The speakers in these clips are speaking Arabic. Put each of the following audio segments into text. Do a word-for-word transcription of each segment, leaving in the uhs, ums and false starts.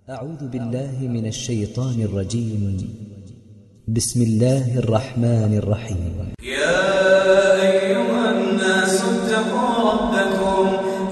أعوذ بالله من الشيطان الرجيم. بسم الله الرحمن الرحيم. يا أيها الناس اتقوا ربكم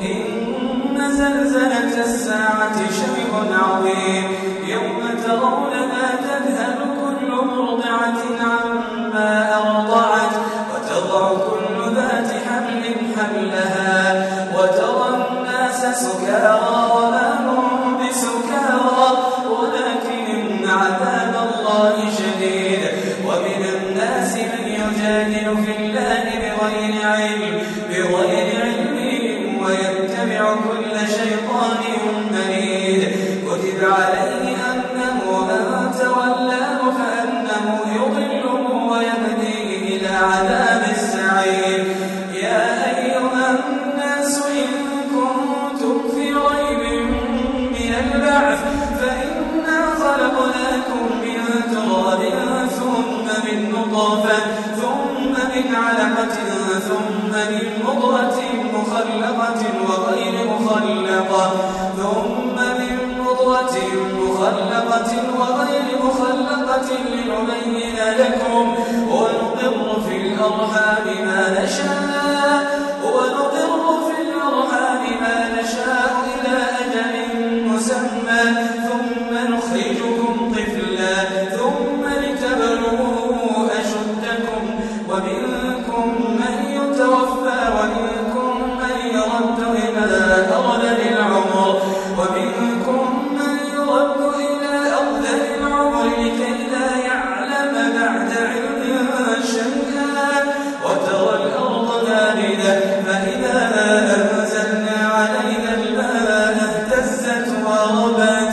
إن زلزلة الساعة شيء عظيم يوم ترونها تذهل كل مرضعة عما أرضعت وتضع كل ذات حمل حملها وترى الناس سكارى وما هم بسكارى ولكن عذاب الله شديد. ومن الناس من يجادل في الله بغير علم بغير علم ويتبع كل شيطان مريد. كتب عليه أنه من تولاه فأنه يضله ويهديه إلى عذاب السعير. يا أيها الناس إن كنتم في ريب من البعث فإنا خلقناكم من تراب ثم من نطفة ثم من علقة ثم من مضغة مخلقة وغير مخلقة ثم من مضغة مخلقة وغير مخلقة لنبين لكم ونقر في الأرحام ما نشاء ونقر في الأرحام ما نشاء إلى أجل مسمى ثم نخرجكم طفلا ثم لتبلغوا أشدكم ومنكم من يتوفى ومنكم من يرد إلى أرذل العمر ومنكم من يرد إلى أرذل العمر لكي لا يعلم بعد علم شيئا وترى الأرض هامدة فإذا أنزلنا عليها الماء اهتزت وربت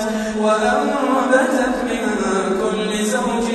وأنبتت من كل زوج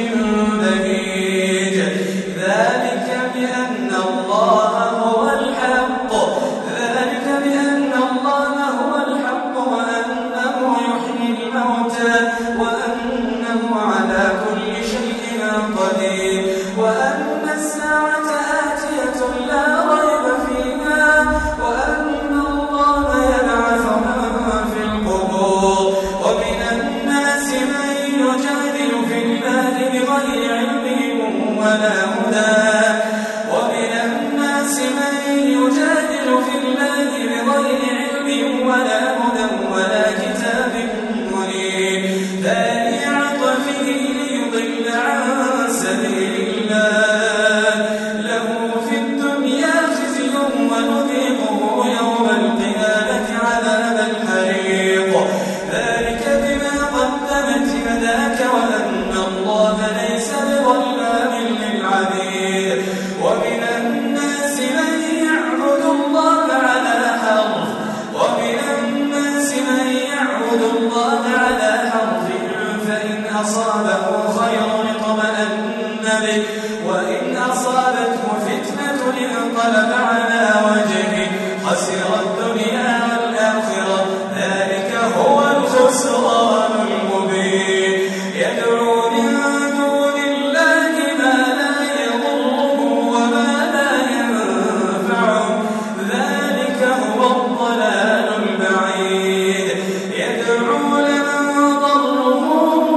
بهيج. ذلك بأن الله هو الحق ذلك بأن الله هو الحق وأنه يحيي الموتى وأنه على كل شيء قدير وأن الساعة آتية لا ريب فيها وأن الله يبعث من في القبور. ومن الناس من يجادل في الله بغير علم ولا هدى ومن الناس من يجادل في الله بغير علم ولا هدى ولا كتاب منير. ثاني عطفه ليضل عن سبيل الله له في الدنيا خزي ونذيقه يوم القيامة عذاب الحريق. ذلك بما قدمت يداك وأن الله ليس بظلام للعبيد. ومن الناس من يعبد الله على حرف ومن الناس من يعبد الله على حرف فإن أصابه خير اطمأن به وإن أصابته فتنة انقلب على وجهه خسر الدنيا والآخرة. ذلك هو الخسران المبين. يدعو من دون الله ما لا يضره وما لا ينفعه ذلك هو الضلال البعيد. يدعو لمن ضره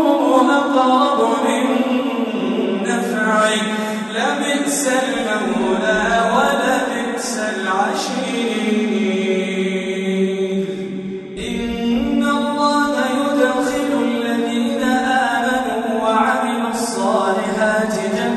أقرب من نفعه لبئس المولى ولبئس العشير. إن الله يدخل الذين آمنوا وعملوا الصالحات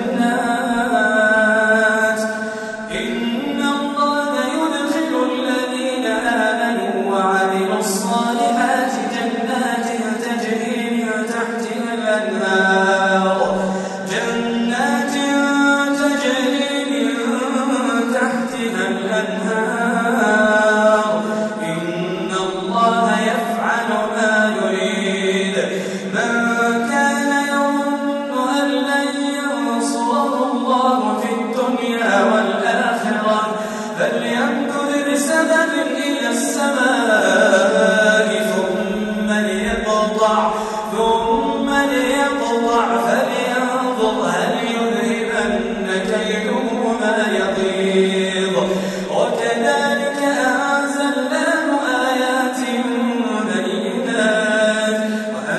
جنات إن الله يدخل الذين آمنوا وعملوا الصالحات جنات تجري من تحتها الأنهار جنات تجري من تحتها الأنهار. إن الله يفعل ما يريد. من كان يظن أن لن ينصره الله في الدنيا والآخرة فليمدد بسبب إلى السماء ثم ليقطع ثم ليقطع فلينظر هل يذهبن كيده ما يغيظ. وكذلك أنزلناه آيات بينات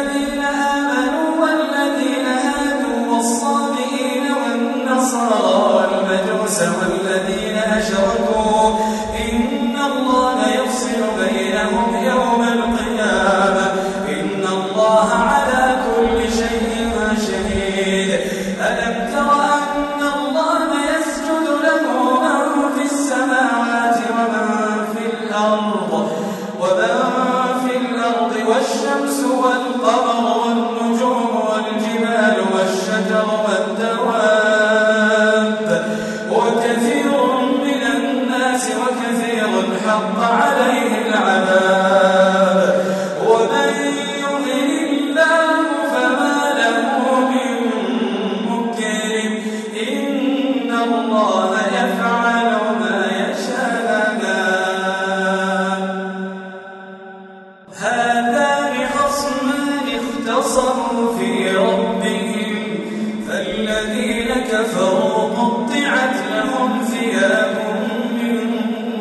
الذين آمنوا والذين هادوا والصابئين والنصارى والمجوس والذين أشركوا إن الله يفصل بينهم يوم القيامة إن الله على كل شيء شهيد. ألم تر أن الله يسجد له من في السماوات ومن في الأرض ومن في الأرض والشمس والقمر والنجوم والجبال والشجر والدواب وكثير من الناس وكثير حق عليه العذاب ومن يهن الله فما له من مكرم إن الله يفعل ما يشاء. هذان خصمان اختصموا في ربهم فالذين كفروا قطعت لهم ثياب من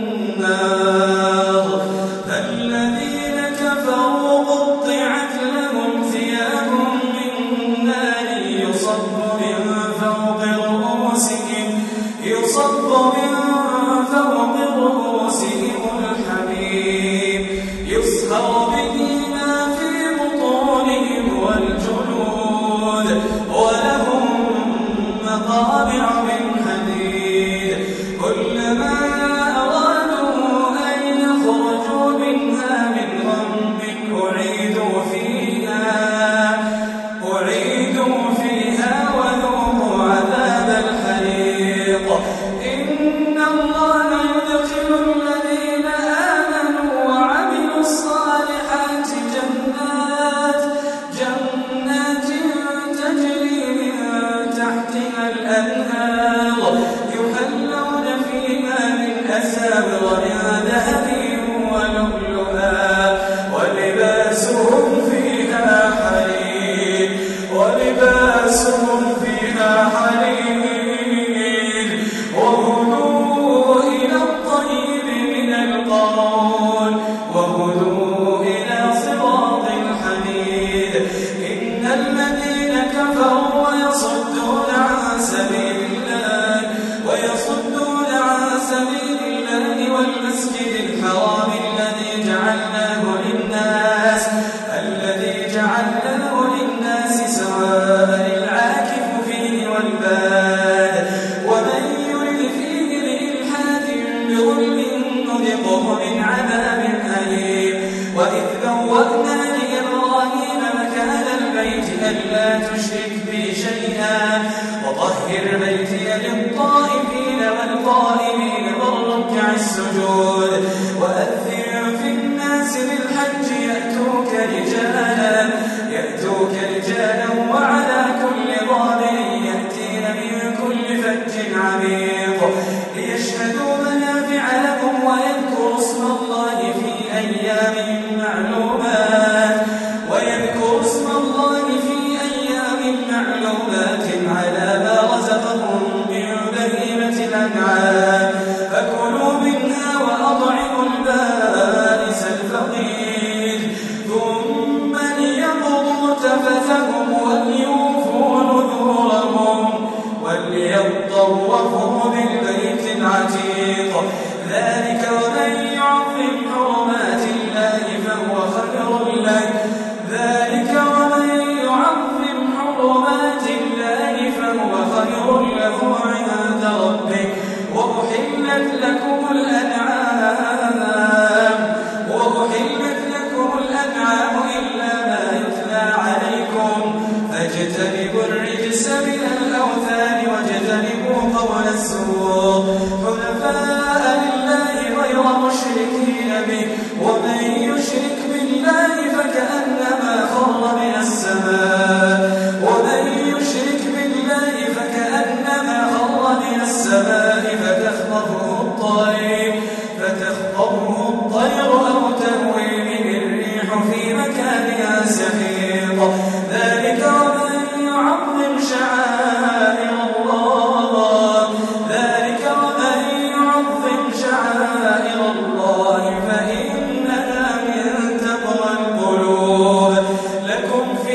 نار فالذين كفروا قطعت لهم ثياب من نار يصب من فوق رؤوسهم يصب من فوق رؤوسهم الحميم يصهر به ما في بطونهم والجلود ولهم مقامع من حديد كلما أرادوا أن يخرجوا منها من غم أعيدوا فيها أعيدوا فيها وذوقوا عذاب الحريق. إن الله يدخل الذين آمنوا وعملوا الصالحات جنات جنات تجري من تحتها الأنهار يحلون فيها من أساور من ذهب ولؤلؤا ولباسهم فيها حرير ولباسهم فيها حرير وهدوا إلى الطيب من القول وهدوا إلى صراط الحميد. إن الذين كفروا ويصدون عن سبيل الله ويصدون عن سبيل الله والمسجد الحرام الذي جعلناه للناس الذي جعلناه للناس سواء العاكف فيه والباد ومن يرد فيه بإلحاد بظلم نذقه من عذاب أليم. وإذ بوأنا لإبراهيم مكان البيت ألا تشرك بي شيئا وطهر بيتي للطائفين والقائمين والركع السجود وأذن في الناس بالحج يأتوك رجالا يأتوك رجالا وعلى كل ضامر يأتين من كل فج عميق ليشهدوا منافع لهم ويذكروا اسم الله في أيام معلومات ويذكروا اسم الله في أيام معلومات على ما رزقهم من بهيمة الأنعام فكلوا منها وأطعموا البائس الفقير ثم ليقضوا تفثهم وليوفوا نذورهم وليطوفوا بالبيت العتيق. ذلك ومن يعظم حرمات الله فهو خير له ذلك ومن يعظم حرمات الله فهو خير له عند ربه. وأحلت لكم الأنعام وأحلت لكم الأنعام إلا ما يتلى عليكم فاجتنبوا الرجس من الأوثان واجتنبوا قول الزور حنفاء لله غير مشركين به ومن يشرك بالله فكأنما خر من السماء ومن يشرك بالله فكأنما خر من السماء فتخطفه الطير فتخطفه الطير أو تهوي به الريح في مكان سحيق. ذلك ومن يعظم شعائر الله ذلك ومن يعظم شعائر الله فإنها من تقوى القلوب. لكم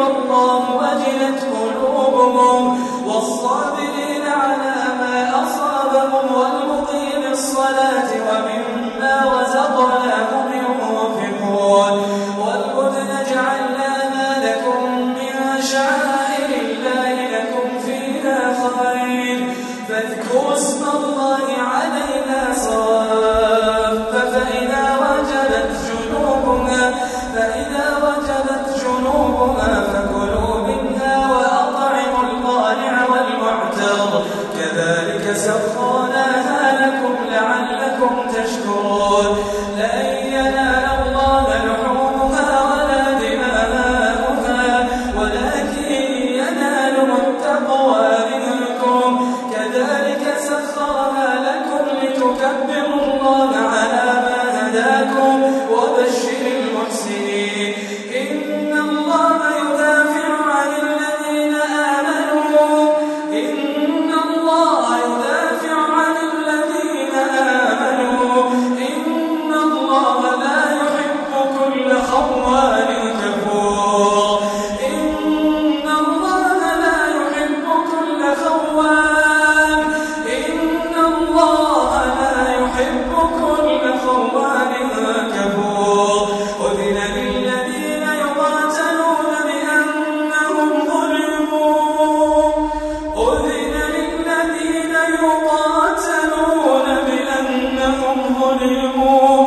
ذكر الله وجلت قلوبهم والصابرين على ما أصابهم والمقيم الصلاة ومما رزقناهم ينفقون والبدن جعلناها لكم من شعائر الله لكم فيها خير فاذكروا اسم الله عليها صواف فإذا وجبت جنوبها فإذا وجبت جنوبها فكلوا منها وأطعموا القانع والمعتر كذلك سخرناها لكم لعلكم تشكرون لن ينال الله لحومها ولا دماؤها ولكن يناله التقوى منكم كذلك سخرها لكم لتكبروا الله على ما هداكم وبشر المحسنين إن الله يدافع عن الذين آمنوا إن الله يدافع عن الذين آمنوا إن الله لا يحب كل خوان كفور إن الله لا يحب كل خوان إن الله لا يحب كل خوان كفور أذن للذين يقاتلون بأنهم ظلموا أذن للذين يقاتلون بأنهم ظلموا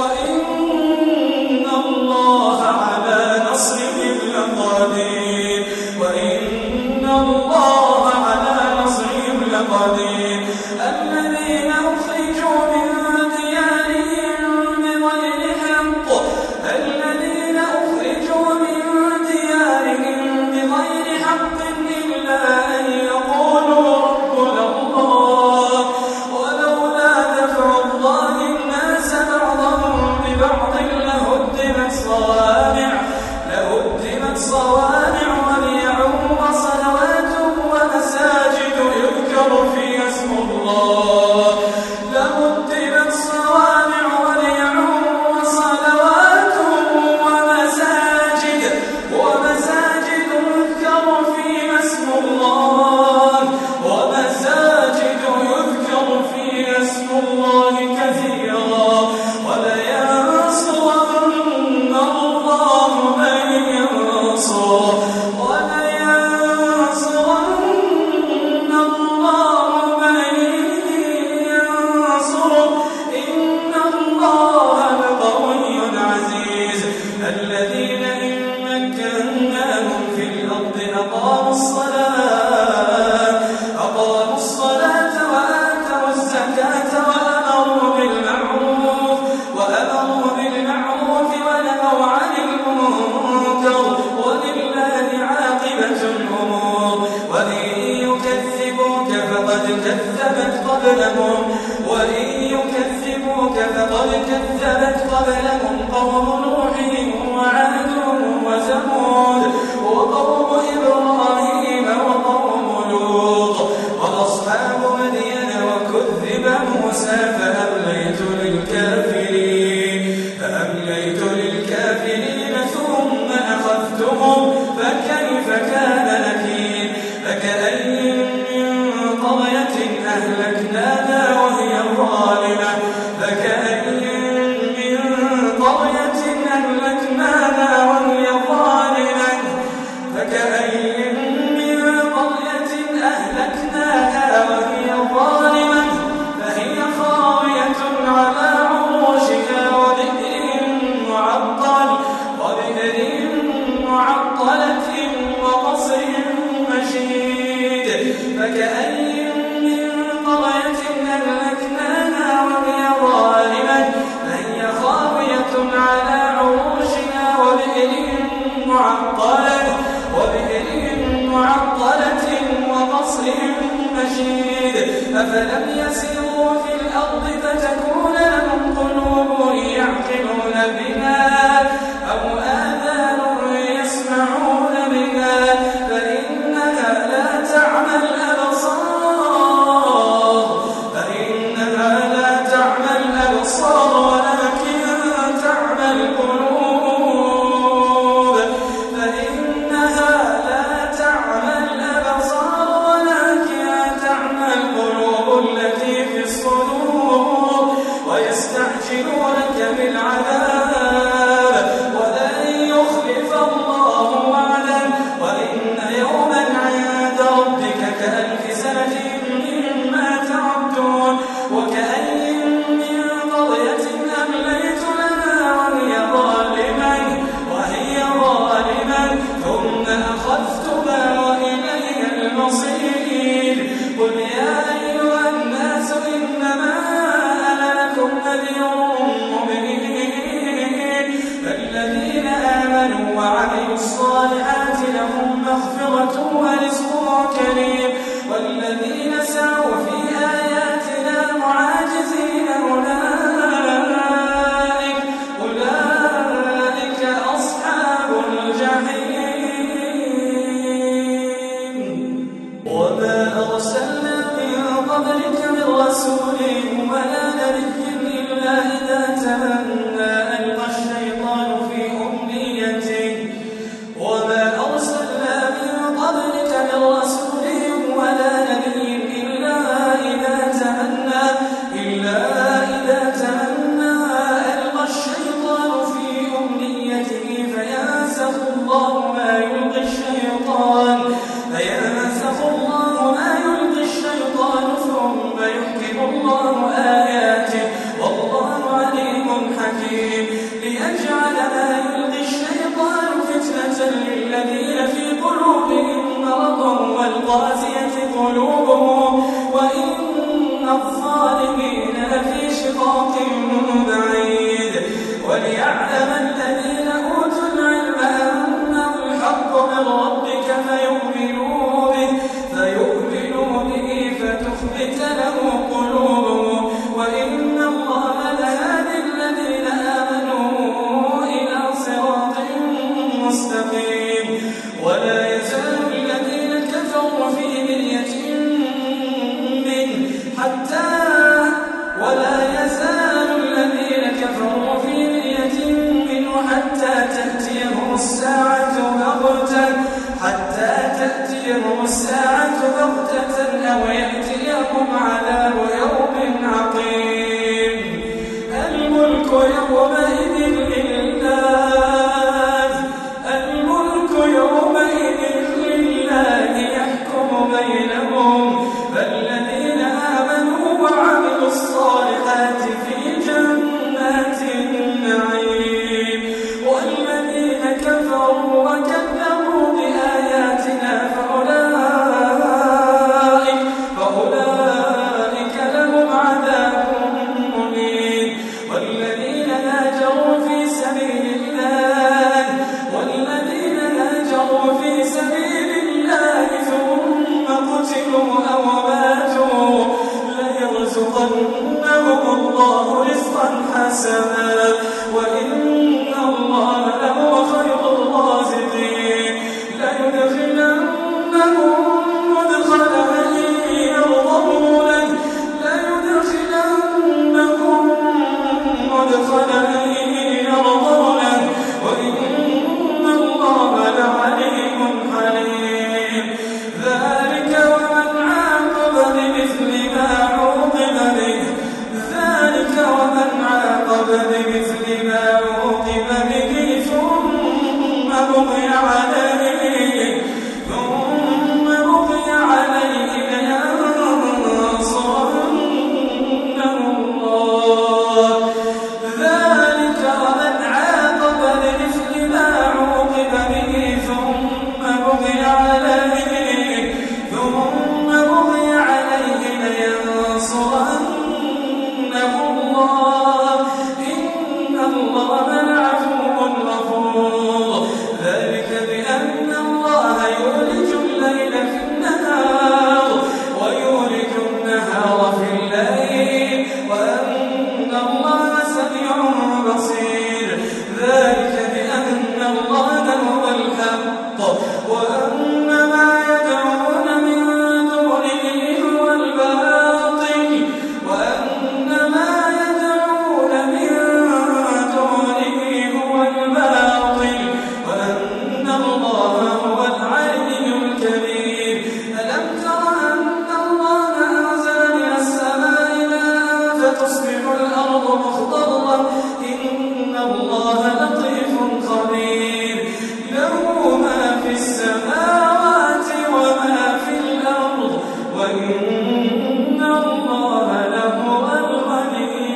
وإن الله على نصرهم لقدير وإن الله على نصرهم لقدير الذين أخرجوا من ديارهم بغير حق الذين أخرجوا من ديارهم بغير حق إلا أن يقولوا ربنا الله ولولا دفع الله الناس بعضهم ببعض لهدمت صوامع لهدمت صوامع وبيع وصلوات ومساجد يذكر فيها اسم الله لهدمت صوامع وبيع وصلوات ومساجد ومساجد يذكر فيها اسم الله ومساجد يذكر فيها اسم الله كثيرا ولينصرن الله من ينصره ولينصرن الله من ينصره إن الله لقوي عزيز الذين إن مكناهم في الأرض أقاموا الصلاة أقاموا الصلاة وآتوا الزكاة وأمروا بالمعروف وأمروا بالمعروف ونهوا عن المنكر ولله عاقبة الأمور وإن يكذبوك فقد كذبت قبلهم وإن يكذبوك فقد كذبت قبلهم قوم نوح وعاد وثمود وقوم إبراهيم وقوم لوط وأصحاب مدين وكذب موسى فأمليت للكافرين فأمليت للكافرين ثم أخذتهم فكيف كان نكير فكأي من قرية أهلكناها وهي ظالمة فكأي من قرية أهلكناها وهي ظالمة فكأي من قرية أهلكناها وهي ظالمة فهي خاوية على عروشها وبئر معطل وبئر معطلة وقصر مشيد فكأي من قرية أهلكناها وهي ظالمة فهي خاوية على عروشها وبئر معطلة وبئر معطلة وقصر مشيد أفلم يسيروا في الأرض فتكون لهم قلوب يعقلون بها أو آذان يسمعون بها فإنها لا تعمى الأبصار فإنها لا تعمى الأبصار ولكن تعمى القلوب فإنها القاسية قلوبهم وإن الظالمين لفي شقاق بعيد وليعلم الذين أوتوا العلم أنه الحق من ربك فيؤمنوا به فيؤمنوا به فتخبت له قلوبهم وإن الله لهادي الذين آمنوا إلى صراط مستقيم ولا يزال الذين كفروا في مرية منه حتى ولا يزال الذين كفروا في مرية منه حتى تأتيهم الساعة بغتة حتى تأتيهم الساعة بغتة أو يأتيهم عذاب يوم عقيم الملك يومئذ لله الملك يومئذ لله يحكم بينهم فالذين آمنوا وعملوا الصالحات في جنات النعيم والذين كفروا وكذبوا بآياتنا فأولئك فأولئك لهم عذاب مهين والذين هاجروا في سبيل الله والذين هاجروا في سبيل الله ثم قتلوا أو ماتوا ليرزقنهم الله رزقا حسنا وإن الله لهو خير الرازقين ليدخلنهم مدخلا يرضونه ليدخلنهم مدخلا يرضونه وإن الله لعليم حليم ذلك ومن عاقب بمثل ما عوقب به ذلك ومن عاقب بمثل ما عوقب به ثم بغي عليه ثم بغي عليه لينصرنه الله ذلك ومن عاقب بمثل ما عوقب به ثم بغي عليه ثم بغي عليه لينصرنه الله إن الله لعفو غفور ذلك بأن الله يولج الليل في النهار ويولج النهار في الليل وأن الله سميع بصير ذلك بأن الله هو الحق وأن ما يدعون من دونه هو الباطل وأن ما يدعون من دونه هو الباطل وأن الله هو العلي الكبير ألم تر أن الله أنزل من السماء ماء فتصبح الأرض مخضرا إن الله لطيف خبير له ما في السماوات وما في الأرض وإن الله لهو الغني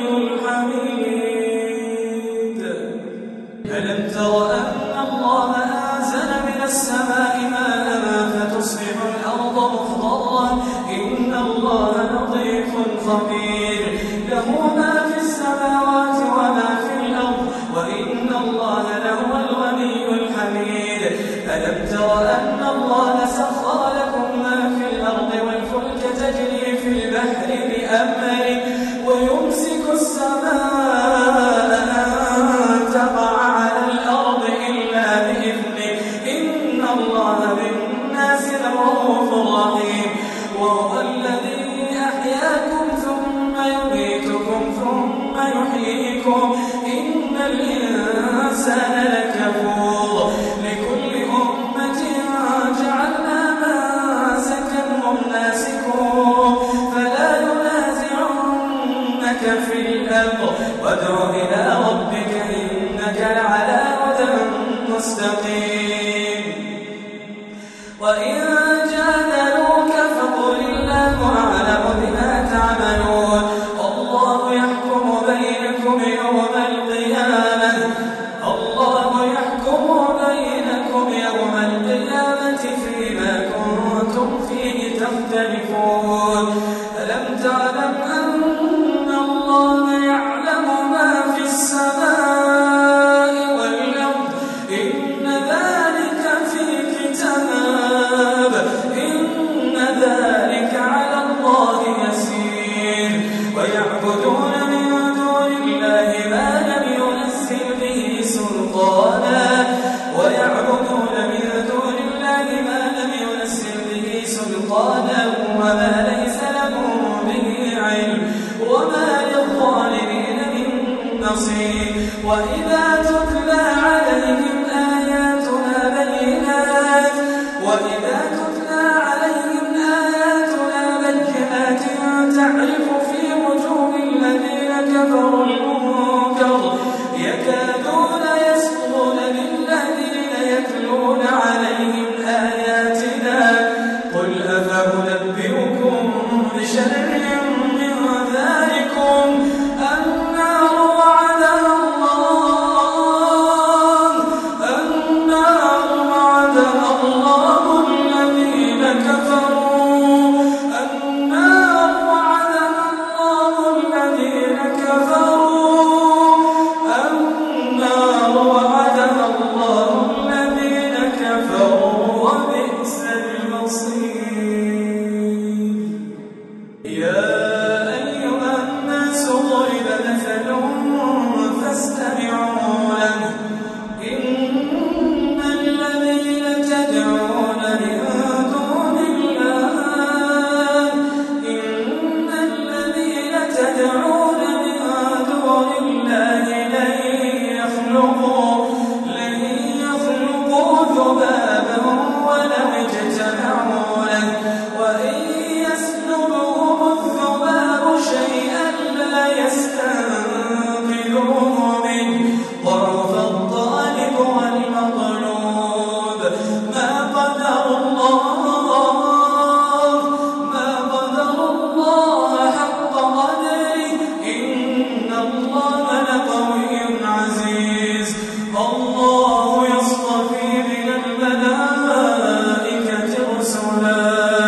الحميد ألم تر أن الله أنزل من السماء ماء فتصبح الأرض مخضرا إن الله لطيف خبير له ما في السماوات وما في الأرض وإن الله لهو الغني الحميد ألم تر أن الله سخر لكم ما في الأرض والفلك تجري في البحر بأمره ويمسك السماء أن تقع على الأرض إلا بإذنه إن الله بالناس لرؤوف رحيم وهو الذي أحياكم ثم يميتكم ثم يحييكم إن الإنسان لكفور لكل أمة جعلنا منسكا هم ناسكوه فلا ينازعنك في الأمر وادع إلى ربك إنك لعلى هدى مستقيم وإن جادلوك فقل الله أعلم بما تعملون الله يحكم بينكم يوم القيامة الله سلطانا ويعبدون من دون الله ما لم ينزل به سلطانا وما ليس لهم به علم وما للظالمين من نصير. وإذا تتلى عليهم آياتنا بينات وإذا تتلى عليهم آياتنا بينات تعرف في وجوه الذين كفروا المنكر يكادون يسطون بالذين يتلون عليهم آياتنا قل أفأنبئكم بشر من ذلكم النار وعدها الله النار وعدها الله الذين كفروا النار وعدها الله الذين كفروا النار وعدها الله الذين كفروا وبئس المصير. يا أيها الناس ضرب مثل فاستمعوا له إن الذين تدعون من دون الله إن الذين تدعون من دون الله لن يخلقوا لن يخلقوا ذبابا ولو اجتمعوا له وإن يسلبهم الذباب شيئا لا يستنقذوه منه ضعف الطالب والمطلوب. ما قدر الله ما قدر الله حق قدره إن الله لقوي عزيز. الله يصطفي من الملائكة رسلا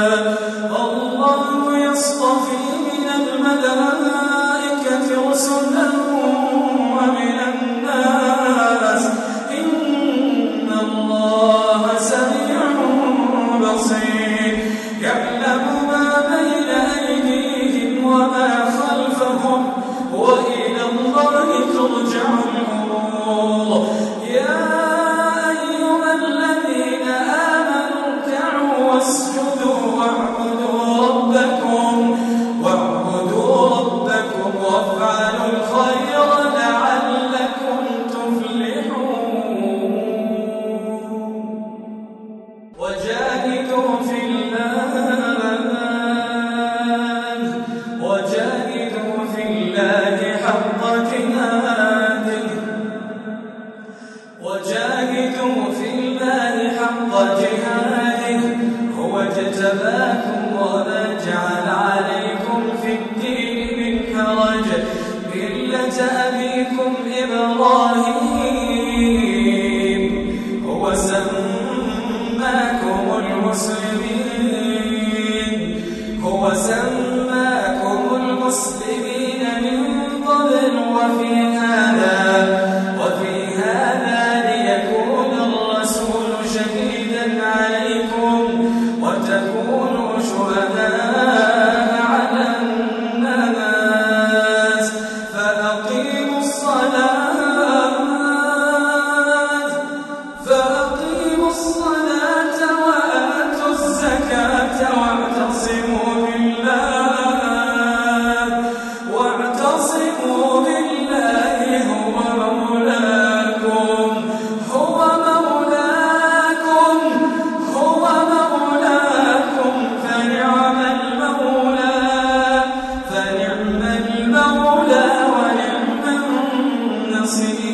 الله يصطفي من الملائكة رسلا ومن الناس إن الله سميع بصير. يعلم ما بين أيديهم وما خلفهم وإلى الله ترجع الأمور. يا أيها الذين آمنوا اركعوا واسجدوا واعبدوا ربكم واعبدوا ربكم وافعلوا الخير لعلكم تفلحون. وجاهدوا في الله وجاهدوا في الله حق جهاده وجاهدوا في الله حق جهاده هو اجتباكم وما جعل عليكم في الدين من حرج ملة أبيكم إبراهيم هو سماكم المسلمين هو سماكم المسلمين من قبل وفي هذا وفي هذا ليكون الرسول شهيدا عليكم وتكونوا شهداء على الناس. فأقيموا الصلاة فأقيموا الصلاة وآتوا الزكاة واعتصموا بالله واعتصموا بالله هو مولاكم هو مولاكم هو مولاكم فنعم المولى فنعم المولى ونعم النصير.